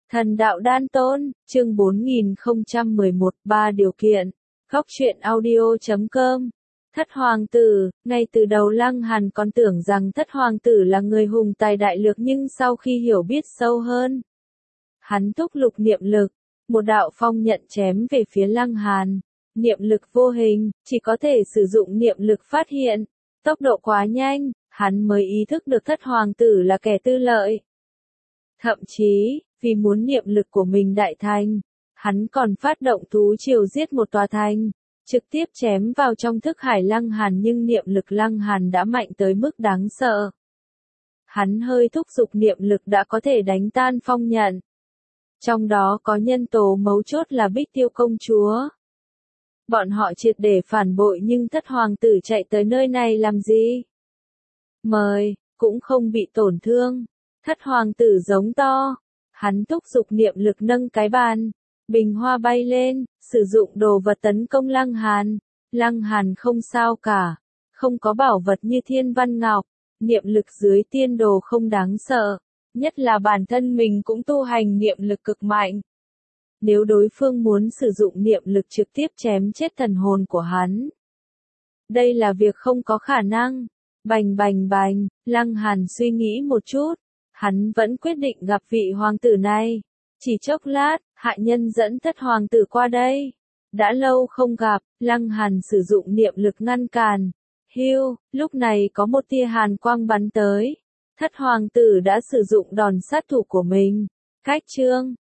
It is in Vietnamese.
Thần đạo đan tôn, chương 4011, 3 điều kiện. Góc truyện audio.com. Thất hoàng tử, ngay từ đầu Lăng Hàn còn tưởng rằng thất hoàng tử là người hùng tài đại lược, nhưng sau khi hiểu biết sâu hơn, hắn thúc lục niệm lực, một đạo phong nhận chém về phía Lăng Hàn. Niệm lực vô hình, chỉ có thể sử dụng niệm lực phát hiện. Tốc độ quá nhanh, hắn mới ý thức được thất hoàng tử là kẻ tư lợi. Thậm chí, vì muốn niệm lực của mình đại thành, hắn còn phát động thú triều giết một tòa thành, trực tiếp chém vào trong thức hải Lăng Hàn, nhưng niệm lực Lăng Hàn đã mạnh tới mức đáng sợ. Hắn hơi thúc giục niệm lực đã có thể đánh tan phong nhận. Trong đó có nhân tố mấu chốt là Bích Tiêu công chúa. Bọn họ triệt để phản bội, nhưng thất hoàng tử chạy tới nơi này làm gì? Mời, cũng không bị tổn thương. Thất hoàng tử giống to. Hắn thúc giục niệm lực nâng cái bàn. Bình hoa bay lên, sử dụng đồ vật tấn công Lăng Hàn. Lăng Hàn không sao cả. Không có bảo vật như thiên văn ngọc. Niệm lực dưới tiên đồ không đáng sợ. Nhất là bản thân mình cũng tu hành niệm lực cực mạnh. Nếu đối phương muốn sử dụng niệm lực trực tiếp chém chết thần hồn của hắn, đây là việc không có khả năng. Bành bành bành, Lăng Hàn suy nghĩ một chút. Hắn vẫn quyết định gặp vị hoàng tử này. Chỉ chốc lát, hạ nhân dẫn thất hoàng tử qua đây. Đã lâu không gặp, Lăng Hàn sử dụng niệm lực ngăn cản. Hiu, lúc này có một tia hàn quang bắn tới. Thất hoàng tử đã sử dụng đòn sát thủ của mình. Cách chương